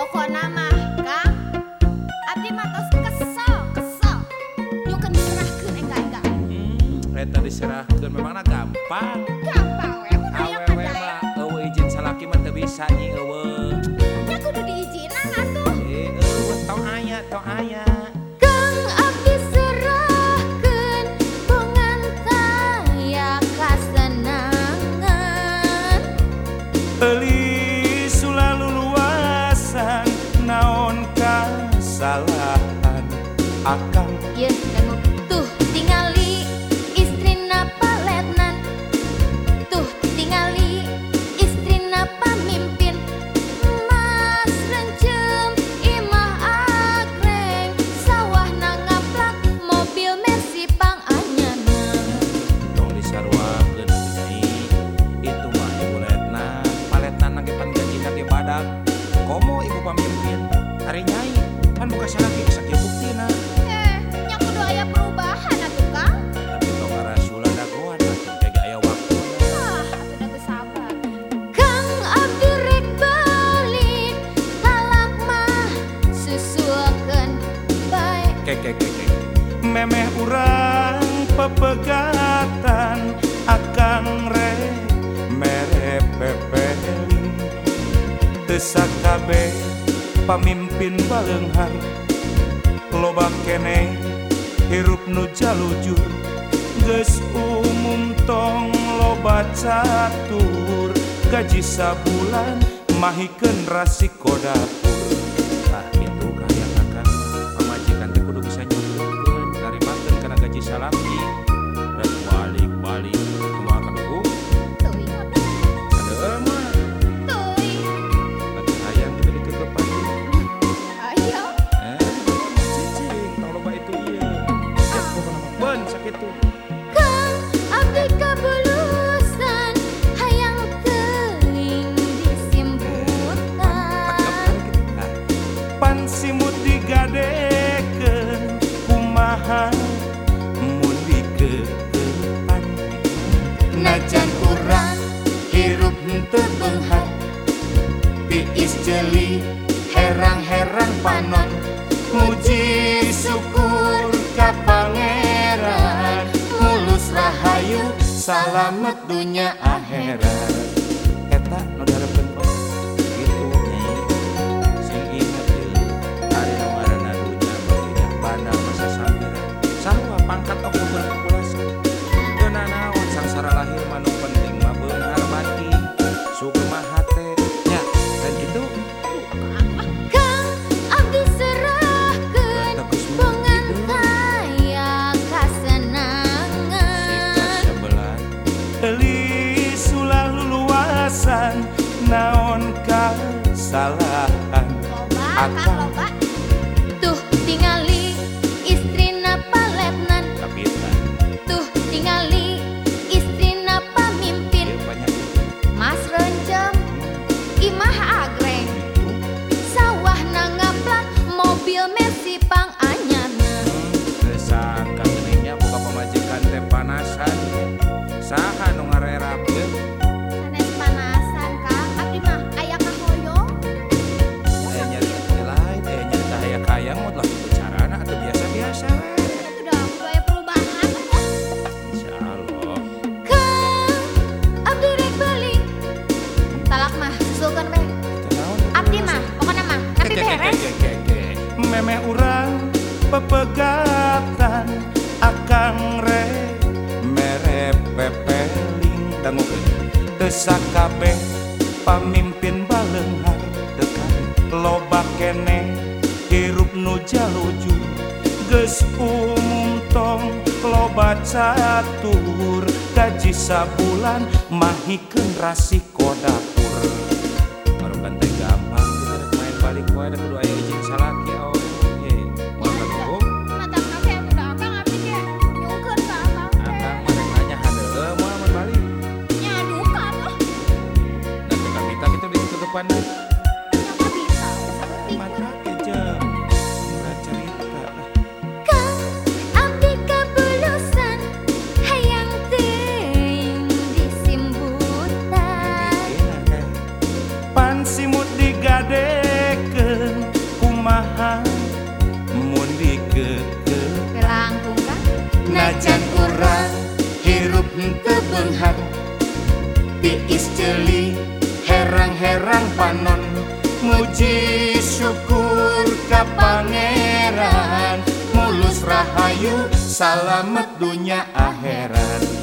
Pokona mah Kang abdi mah tos kesel nyukeun diserahkeun enggak Eta diserahkeun memangna gampang. gampang we mun aya Awewe kada mah eueuh izin salaki mah teu bisa nyi eueuh. nya kudu diizinan atuh Eueuh tong aya. Kang abdi serahkeun bongan taya kasenangan Euli sulalu luasan naon kasalahan akang Ieu dangu tuh tingali istrina paletnan tuh tingali istrina pamimpin Mas rencem imah agreng sawahna ngaplak mobil Mercy pang anyana tong disarwakeun atuh nyai. Itu mah ibu paletna nage pan gajina ge badag. Komo ibu pamimpin ari nyai kan buka salaki sakieu buktina. nya kudu aya perubahan atuh Kang Tapi tong ngarasula dagoan atuh jaga aya waktuna. atuh da geus sabar Kang abdi rek balik talak mah susulkeun bae Kek memeh urang pepegatan akang rek mere pepeling teu sakabe pamimpin baleunghar loba keneh hirup nu jalujur geus umum tong loba catur gaji sabulan mahikeun rasiko dapur. Tah kitu kahayang akang pamajikan teh kudu bisa nyukurkeun narimakeun kana gaji salaki rek balik kumaha kadugu teuing sadeeu mah teuing atuh hayang kitu dikegepan ayo cicing tong loba itu ieu ya pokona mah beun sakitu. Kang abdi kabulusan hayang teuing disimbutan Pan simut digadekeun kumaha mun dikepan najan urang hirup henteu beunghar tiis ceuli herang-herang panon muji syukur ka pangeran mulus rahayu salamet dunya akhirat. Eta nu diharapkeun Pak kitu nyai. Sing inget deui ari nu ngaranna dunya mah tidak pandang masa samira sarua pangkat oge berpopulasi teu nanaon sangsara lahir mah nu penting mah beunghar batin sugeng mah hate nya dan kitu Kang abdi serahkeun bongan taya kasenangan sebelah euli sulalu luasan naon kasalahan akang tuh tingali istrina paletnan kapitan tuh tingali istrina pamimpin ieu banyak itu Mas rencem imah agreng sawahna ngaplak mobil Mercy pang anyana sangka geningnya boga pamajikan teh panasan saha nu ngarerapkeun sanes panasan Kang abdi mah aya kahoyong aya nyari lain aya nyari tahaya kayang mah lah kitu carana atuh biasa-biasa we. itu dah kudu aya perubahan atuh. Insyaallah Kang abdi rek balik talak mah susulkeun we teu naon abdi mah pokona mah tapi beres memeh urang pepegatan akang rek mere pepeling dangukeun teu sakabeh pamimpin baleunghar tekan loba keneh hirup nu jaluju geus umum tong loba catur gaji sabulan mahikeun rasiko dapur. Barukan teh gampang kita rek main balik wae da kudu aya izin salaki awewe ye moal kadugu mata kafe udah akang abdi ge nyungkeun ka akang akang mah rek nanya hadeuleuh moal mun balik nya duka atuh dan teu kapita kitu di kedepanna nya mah bisa saeutik mata kejem berat cerita lah. Kang abdi kabulusan hayang teuing disimbutan Pan simut digadekeun tiis jeli herang-herang panon, muji syukur ka pangeran, mulus rahayu salamet dunya akhirat.